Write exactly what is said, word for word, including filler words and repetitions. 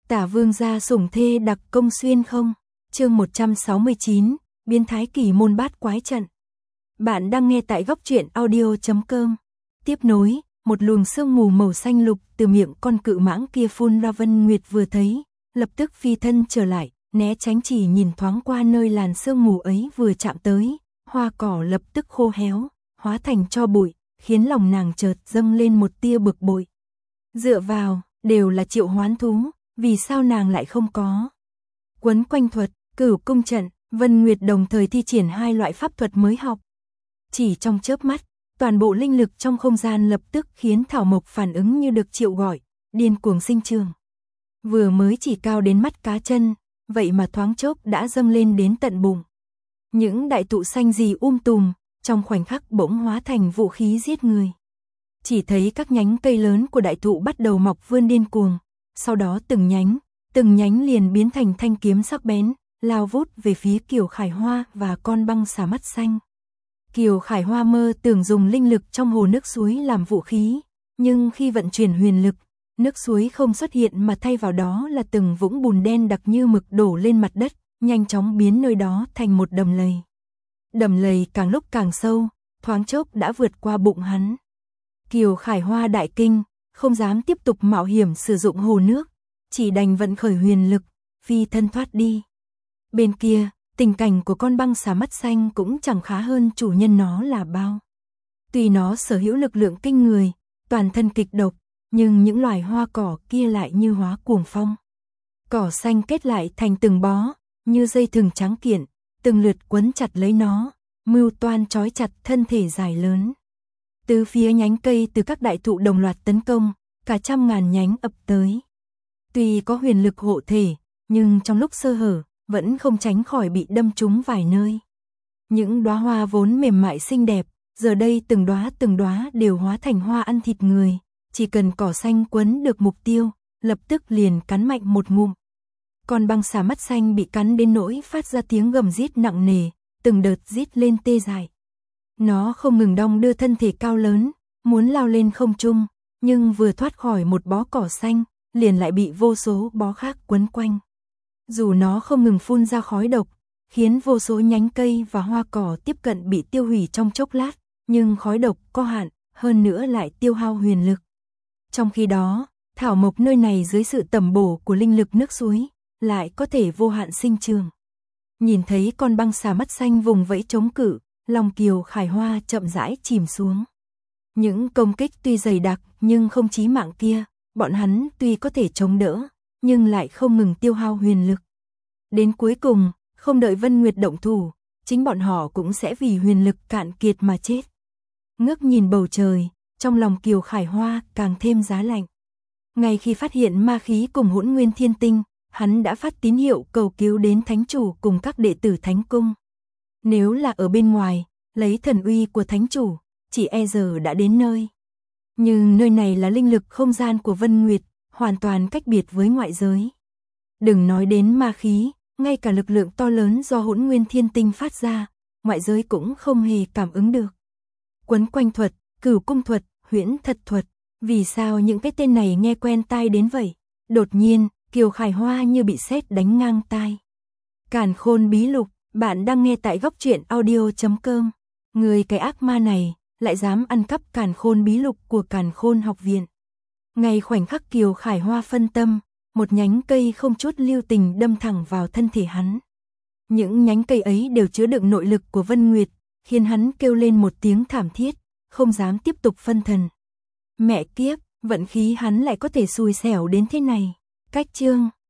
Tả vương gia sủng thê đặc công xuyên không? Chương một trăm sáu mươi chín, biến thái kỳ môn bát quái trận. Bạn đang nghe tại góc truyện audio chấm com. Tiếp nối, một luồng sương mù màu xanh lục từ miệng con cự mãng kia phun ra. Vân Nguyệt vừa thấy, lập tức phi thân trở lại, né tránh, chỉ nhìn thoáng qua nơi làn sương mù ấy vừa chạm tới, hoa cỏ lập tức khô héo, hóa thành tro bụi, khiến lòng nàng chợt dâng lên một tia bực bội. Dựa vào, đều là triệu hoán thú, vì sao nàng lại không có? Quấn quanh thuật, cửu cung trận, Vân Nguyệt đồng thời thi triển hai loại pháp thuật mới học. Chỉ trong chớp mắt, toàn bộ linh lực trong không gian lập tức khiến thảo mộc phản ứng như được triệu gọi, điên cuồng sinh trưởng. Vừa mới chỉ cao đến mắt cá chân, vậy mà thoáng chốc đã dâng lên đến tận bụng. Những đại thụ xanh gì um tùm, trong khoảnh khắc bỗng hóa thành vũ khí giết người. Chỉ thấy các nhánh cây lớn của đại thụ bắt đầu mọc vươn điên cuồng, sau đó từng nhánh, từng nhánh liền biến thành thanh kiếm sắc bén, lao vút về phía Kiều Khải Hoa và con băng xà mắt xanh. Kiều Khải Hoa mơ tưởng dùng linh lực trong hồ nước suối làm vũ khí, nhưng khi vận chuyển huyền lực, nước suối không xuất hiện mà thay vào đó là từng vũng bùn đen đặc như mực đổ lên mặt đất, nhanh chóng biến nơi đó thành một đầm lầy. Đầm lầy càng lúc càng sâu, thoáng chốc đã vượt qua bụng hắn. Kiều Khải Hoa đại kinh, không dám tiếp tục mạo hiểm sử dụng hồ nước, chỉ đành vận khởi huyền lực, phi thân thoát đi. Bên kia, tình cảnh của con băng xà mắt xanh cũng chẳng khá hơn chủ nhân nó là bao. Tuy nó sở hữu lực lượng kinh người, toàn thân kịch độc, nhưng những loài hoa cỏ kia lại như hóa cuồng phong. Cỏ xanh kết lại thành từng bó, như dây thừng trắng kiện, từng lượt quấn chặt lấy nó, mưu toan trói chặt thân thể dài lớn. Từ phía nhánh cây từ các đại thụ đồng loạt tấn công, cả trăm ngàn nhánh ập tới. Tuy có huyền lực hộ thể, nhưng trong lúc sơ hở, vẫn không tránh khỏi bị đâm trúng vài nơi. Những đóa hoa vốn mềm mại xinh đẹp, giờ đây từng đóa từng đóa đều hóa thành hoa ăn thịt người, chỉ cần cỏ xanh quấn được mục tiêu, lập tức liền cắn mạnh một ngụm. Con băng xà mắt xanh bị cắn đến nỗi phát ra tiếng gầm rít nặng nề, từng đợt rít lên tê dại. Nó không ngừng đong đưa thân thể cao lớn, muốn lao lên không trung, nhưng vừa thoát khỏi một bó cỏ xanh, liền lại bị vô số bó khác quấn quanh. Dù nó không ngừng phun ra khói độc, khiến vô số nhánh cây và hoa cỏ tiếp cận bị tiêu hủy trong chốc lát, nhưng khói độc có hạn, hơn nữa lại tiêu hao huyền lực. Trong khi đó, thảo mộc nơi này dưới sự tẩm bổ của linh lực nước suối, lại có thể vô hạn sinh trường. Nhìn thấy con băng xà mắt xanh vùng vẫy chống cự, lòng Kiều Khải Hoa chậm rãi chìm xuống. Những công kích tuy dày đặc nhưng không chí mạng kia, bọn hắn tuy có thể chống đỡ, nhưng lại không ngừng tiêu hao huyền lực. Đến cuối cùng, không đợi Vân Nguyệt động thủ, chính bọn họ cũng sẽ vì huyền lực cạn kiệt mà chết. Ngước nhìn bầu trời, trong lòng Kiều Khải Hoa càng thêm giá lạnh. Ngay khi phát hiện ma khí cùng Hỗn Nguyên Thiên Tinh, hắn đã phát tín hiệu cầu cứu đến thánh chủ cùng các đệ tử thánh cung. Nếu là ở bên ngoài, lấy thần uy của thánh chủ, chỉ e giờ đã đến nơi. Nhưng nơi này là linh lực không gian của Vân Nguyệt, hoàn toàn cách biệt với ngoại giới. Đừng nói đến ma khí, ngay cả lực lượng to lớn do Hỗn Nguyên Thiên Tinh phát ra, ngoại giới cũng không hề cảm ứng được. Quấn quanh thuật, cửu cung thuật, huyễn thật thuật, vì sao những cái tên này nghe quen tai đến vậy? Đột nhiên, Kiều Khải Hoa như bị sét đánh ngang tai. Càn Khôn Bí Lục, bạn đang nghe tại góc truyện audio chấm com. Người cái ác ma này lại dám ăn cắp Càn Khôn Bí Lục của Càn Khôn học viện. Ngay khoảnh khắc Kiều Khải Hoa phân tâm, một nhánh cây không chút lưu tình đâm thẳng vào thân thể hắn. Những nhánh cây ấy đều chứa đựng nội lực của Vân Nguyệt, khiến hắn kêu lên một tiếng thảm thiết, không dám tiếp tục phân thần. Mẹ kiếp, vận khí hắn lại có thể xui xẻo đến thế này. Cách chương